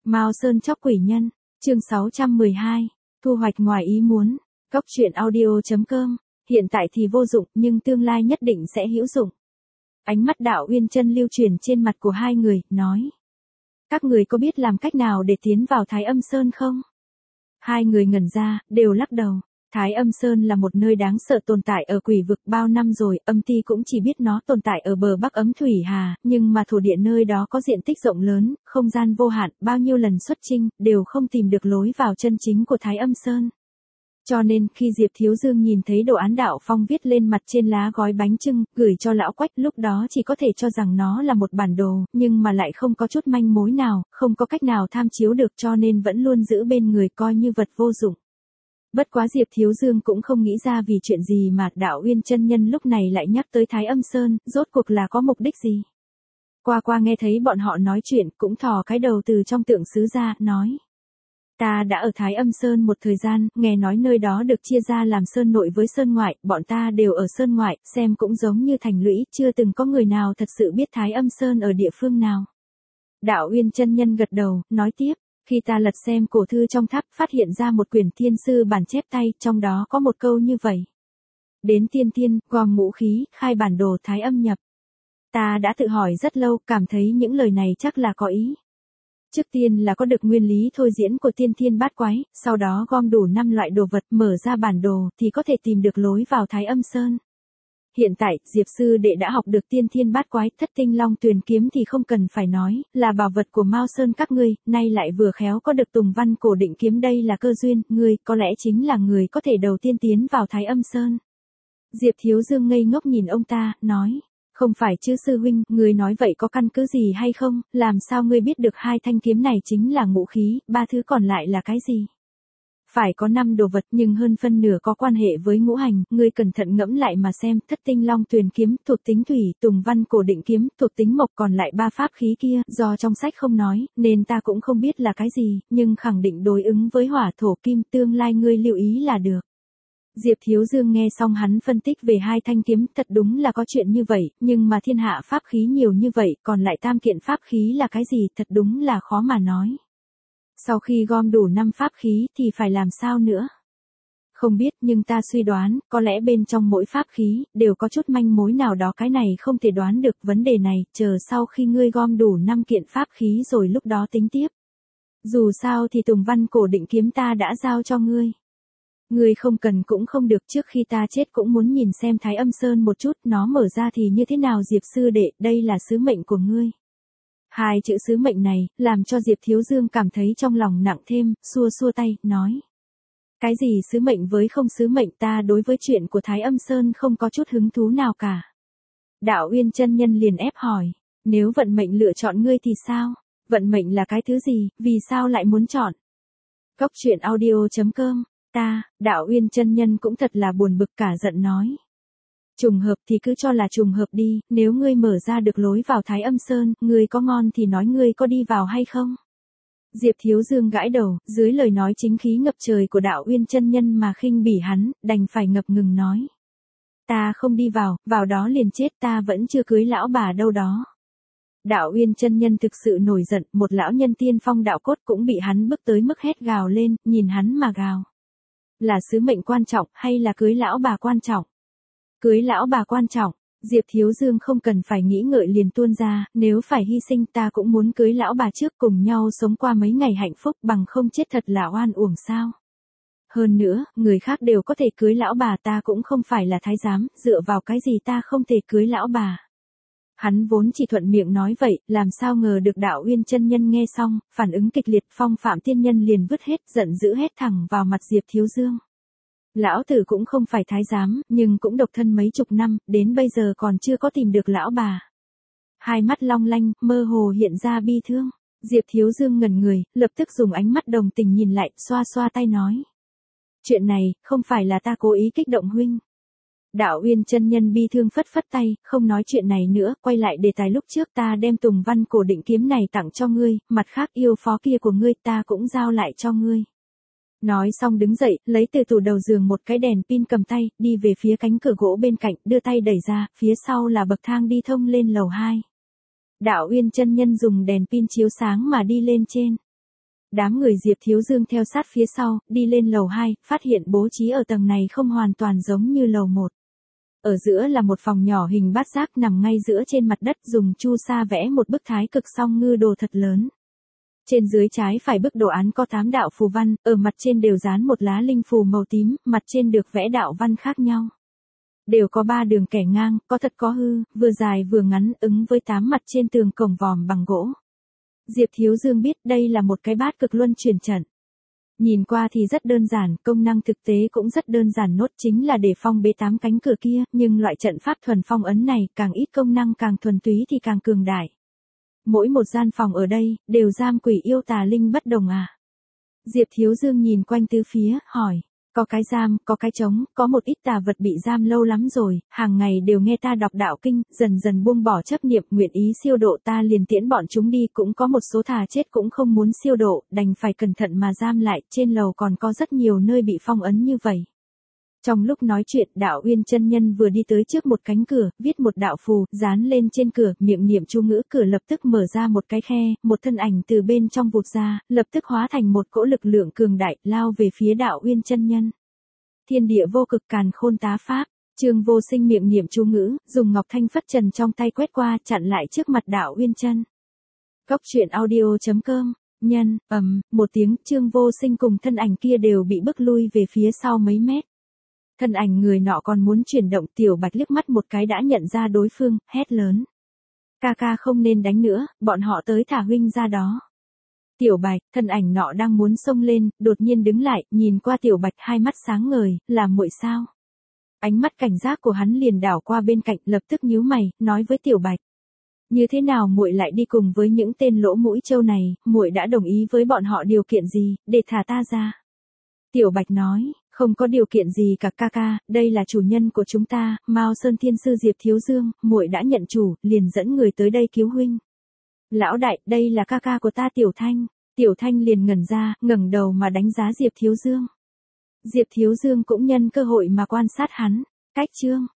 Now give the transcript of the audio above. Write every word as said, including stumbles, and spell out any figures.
Mao Sơn chóc quỷ nhân, chương sáu trăm mười hai, thu hoạch ngoài ý muốn. Cốc truyện audio.com, hiện tại thì vô dụng nhưng tương lai nhất định sẽ hữu dụng. Ánh mắt Đạo Uyên Chân lưu truyền trên mặt của hai người, nói. Các người có biết làm cách nào để tiến vào Thái Âm Sơn không? Hai người ngẩn ra, đều lắc đầu. Thái Âm Sơn là một nơi đáng sợ tồn tại ở quỷ vực bao năm rồi, âm ti cũng chỉ biết nó tồn tại ở bờ Bắc Ấm Thủy Hà, nhưng mà thổ địa nơi đó có diện tích rộng lớn, không gian vô hạn, bao nhiêu lần xuất chinh, đều không tìm được lối vào chân chính của Thái Âm Sơn. Cho nên, khi Diệp Thiếu Dương nhìn thấy đồ án Đạo Phong viết lên mặt trên lá gói bánh chưng, gửi cho lão Quách, lúc đó chỉ có thể cho rằng nó là một bản đồ, nhưng mà lại không có chút manh mối nào, không có cách nào tham chiếu được, cho nên vẫn luôn giữ bên người coi như vật vô dụng. Bất quá Diệp Thiếu Dương cũng không nghĩ ra vì chuyện gì mà Đạo Uyên Chân nhân lúc này lại nhắc tới Thái Âm Sơn, rốt cuộc là có mục đích gì. Qua qua nghe thấy bọn họ nói chuyện, cũng thò cái đầu từ trong tượng sứ ra, nói. Ta đã ở Thái Âm Sơn một thời gian, nghe nói nơi đó được chia ra làm Sơn nội với Sơn ngoại, bọn ta đều ở Sơn ngoại, xem cũng giống như thành lũy, chưa từng có người nào thật sự biết Thái Âm Sơn ở địa phương nào. Đạo Uyên Chân nhân gật đầu, nói tiếp. Khi ta lật xem cổ thư trong tháp, phát hiện ra một quyển thiên sư bản chép tay, trong đó có một câu như vậy. Đến tiên tiên, gom ngũ khí, khai bản đồ Thái Âm nhập. Ta đã tự hỏi rất lâu, cảm thấy những lời này chắc là có ý. Trước tiên là có được nguyên lý thôi diễn của tiên thiên bát quái, sau đó gom đủ năm loại đồ vật, mở ra bản đồ, thì có thể tìm được lối vào Thái Âm Sơn. Hiện tại, Diệp sư đệ đã học được tiên thiên bát quái, thất tinh long tuyền kiếm thì không cần phải nói, là bảo vật của Mao Sơn các ngươi, nay lại vừa khéo có được Tùng Văn cổ định kiếm, đây là cơ duyên, ngươi có lẽ chính là người có thể đầu tiên tiến vào Thái Âm Sơn. Diệp Thiếu Dương ngây ngốc nhìn ông ta, nói, không phải chứ sư huynh, ngươi nói vậy có căn cứ gì hay không, làm sao ngươi biết được hai thanh kiếm này chính là ngũ khí, ba thứ còn lại là cái gì? Phải có năm đồ vật nhưng hơn phân nửa có quan hệ với ngũ hành, ngươi cẩn thận ngẫm lại mà xem, thất tinh long tuyền kiếm, thuộc tính thủy, Tùng Văn cổ định kiếm, thuộc tính mộc, còn lại ba pháp khí kia, do trong sách không nói, nên ta cũng không biết là cái gì, nhưng khẳng định đối ứng với hỏa thổ kim, tương lai ngươi lưu ý là được. Diệp Thiếu Dương nghe xong hắn phân tích về hai thanh kiếm, thật đúng là có chuyện như vậy, nhưng mà thiên hạ pháp khí nhiều như vậy, còn lại tam kiện pháp khí là cái gì, thật đúng là khó mà nói. Sau khi gom đủ năm pháp khí thì phải làm sao nữa? Không biết, nhưng ta suy đoán, có lẽ bên trong mỗi pháp khí, đều có chút manh mối nào đó, cái này không thể đoán được vấn đề này, chờ sau khi ngươi gom đủ năm kiện pháp khí rồi lúc đó tính tiếp. Dù sao thì Tùng Văn cổ định kiếm ta đã giao cho ngươi. Ngươi không cần cũng không được, trước khi ta chết cũng muốn nhìn xem Thái Âm Sơn một chút, nó mở ra thì như thế nào Diệp sư đệ, đây là sứ mệnh của ngươi. Hai chữ sứ mệnh này, làm cho Diệp Thiếu Dương cảm thấy trong lòng nặng thêm, xua xua tay, nói. Cái gì sứ mệnh với không sứ mệnh, ta đối với chuyện của Thái Âm Sơn không có chút hứng thú nào cả. Đạo Uyên Chân nhân liền ép hỏi, nếu vận mệnh lựa chọn ngươi thì sao? Vận mệnh là cái thứ gì, vì sao lại muốn chọn? Cốc truyện audio.com, ta, Đạo Uyên Chân nhân cũng thật là buồn bực, cả giận nói. Trùng hợp thì cứ cho là trùng hợp đi, nếu ngươi mở ra được lối vào Thái Âm Sơn, ngươi có ngon thì nói ngươi có đi vào hay không? Diệp Thiếu Dương gãi đầu, dưới lời nói chính khí ngập trời của Đạo Uyên Chân nhân mà khinh bỉ hắn, đành phải ngập ngừng nói. Ta không đi vào, vào đó liền chết, ta vẫn chưa cưới lão bà đâu đó. Đạo Uyên Chân nhân thực sự nổi giận, một lão nhân tiên phong đạo cốt cũng bị hắn bức tới mức hét gào lên, nhìn hắn mà gào. Là sứ mệnh quan trọng, hay là cưới lão bà quan trọng? Cưới lão bà quan trọng, Diệp Thiếu Dương không cần phải nghĩ ngợi liền tuôn ra, nếu phải hy sinh ta cũng muốn cưới lão bà trước, cùng nhau sống qua mấy ngày hạnh phúc, bằng không chết thật là oan uổng sao. Hơn nữa, người khác đều có thể cưới lão bà, ta cũng không phải là thái giám, dựa vào cái gì ta không thể cưới lão bà. Hắn vốn chỉ thuận miệng nói vậy, làm sao ngờ được Đạo Uyên Chân nhân nghe xong, phản ứng kịch liệt, Phong Phạm tiên nhân liền vứt hết, giận dữ hét thẳng vào mặt Diệp Thiếu Dương. Lão tử cũng không phải thái giám, nhưng cũng độc thân mấy chục năm, đến bây giờ còn chưa có tìm được lão bà. Hai mắt long lanh, mơ hồ hiện ra bi thương. Diệp Thiếu Dương ngẩn người, lập tức dùng ánh mắt đồng tình nhìn lại, xoa xoa tay nói. Chuyện này, không phải là ta cố ý kích động huynh. Đạo Uyên Chân nhân bi thương phất phất tay, không nói chuyện này nữa, quay lại đề tài lúc trước, ta đem Tùng Văn cổ định kiếm này tặng cho ngươi, mặt khác yêu phó kia của ngươi ta cũng giao lại cho ngươi. Nói xong đứng dậy, lấy từ tủ đầu giường một cái đèn pin cầm tay, đi về phía cánh cửa gỗ bên cạnh, đưa tay đẩy ra, phía sau là bậc thang đi thông lên lầu hai. Đạo Uyên Chân nhân dùng đèn pin chiếu sáng mà đi lên trên. Đám người Diệp Thiếu Dương theo sát phía sau, đi lên lầu hai, phát hiện bố trí ở tầng này không hoàn toàn giống như lầu một. Ở giữa là một phòng nhỏ hình bát giác nằm ngay giữa trên mặt đất, dùng chu sa vẽ một bức thái cực song ngư đồ thật lớn. Trên dưới trái phải bức đồ án có tám đạo phù văn, ở mặt trên đều dán một lá linh phù màu tím, mặt trên được vẽ đạo văn khác nhau. Đều có ba đường kẻ ngang, có thật có hư, vừa dài vừa ngắn, ứng với tám mặt trên tường cổng vòm bằng gỗ. Diệp Thiếu Dương biết đây là một cái bát cực luân chuyển trận. Nhìn qua thì rất đơn giản, công năng thực tế cũng rất đơn giản, nốt chính là để phong bế tám cánh cửa kia, nhưng loại trận pháp thuần phong ấn này càng ít công năng càng thuần túy thì càng cường đại. Mỗi một gian phòng ở đây, đều giam quỷ yêu tà linh bất đồng à? Diệp Thiếu Dương nhìn quanh tứ phía, hỏi. Có cái giam, có cái trống, có một ít tà vật bị giam lâu lắm rồi, hàng ngày đều nghe ta đọc đạo kinh, dần dần buông bỏ chấp niệm, nguyện ý siêu độ, ta liền tiễn bọn chúng đi, cũng có một số thà chết cũng không muốn siêu độ, đành phải cẩn thận mà giam lại, trên lầu còn có rất nhiều nơi bị phong ấn như vậy. Trong lúc nói chuyện, Đạo Uyên chân nhân vừa đi tới trước một cánh cửa, viết một đạo phù, dán lên trên cửa, miệng niệm chú ngữ, cửa lập tức mở ra một cái khe, một thân ảnh từ bên trong vụt ra, lập tức hóa thành một cỗ lực lượng cường đại, lao về phía Đạo Uyên chân nhân. Thiên địa vô cực càn khôn tá pháp, Trương Vô Sinh miệng niệm chú ngữ, dùng ngọc thanh phất trần trong tay quét qua, chặn lại trước mặt Đạo Uyên chân. Góc truyện audio chấm com. Nhân, ầm, một tiếng, Trương Vô Sinh cùng thân ảnh kia đều bị bức lui về phía sau mấy mét. Thân ảnh người nọ còn muốn chuyển động, Tiểu Bạch liếc mắt một cái đã nhận ra đối phương, hét lớn. Ca ca không nên đánh nữa, bọn họ tới thả huynh ra đó. Tiểu Bạch, thân ảnh nọ đang muốn xông lên, đột nhiên đứng lại, nhìn qua Tiểu Bạch hai mắt sáng ngời, là muội sao? Ánh mắt cảnh giác của hắn liền đảo qua bên cạnh, lập tức nhíu mày, nói với Tiểu Bạch. Như thế nào muội lại đi cùng với những tên lỗ mũi trâu này, muội đã đồng ý với bọn họ điều kiện gì, để thả ta ra? Tiểu Bạch nói. Không có điều kiện gì cả ca ca, đây là chủ nhân của chúng ta, Mao Sơn Thiên Sư Diệp Thiếu Dương, muội đã nhận chủ, liền dẫn người tới đây cứu huynh. Lão đại, đây là ca ca của ta Tiểu Thanh. Tiểu Thanh liền ngẩn ra, ngẩng đầu mà đánh giá Diệp Thiếu Dương. Diệp Thiếu Dương cũng nhân cơ hội mà quan sát hắn. Cách chương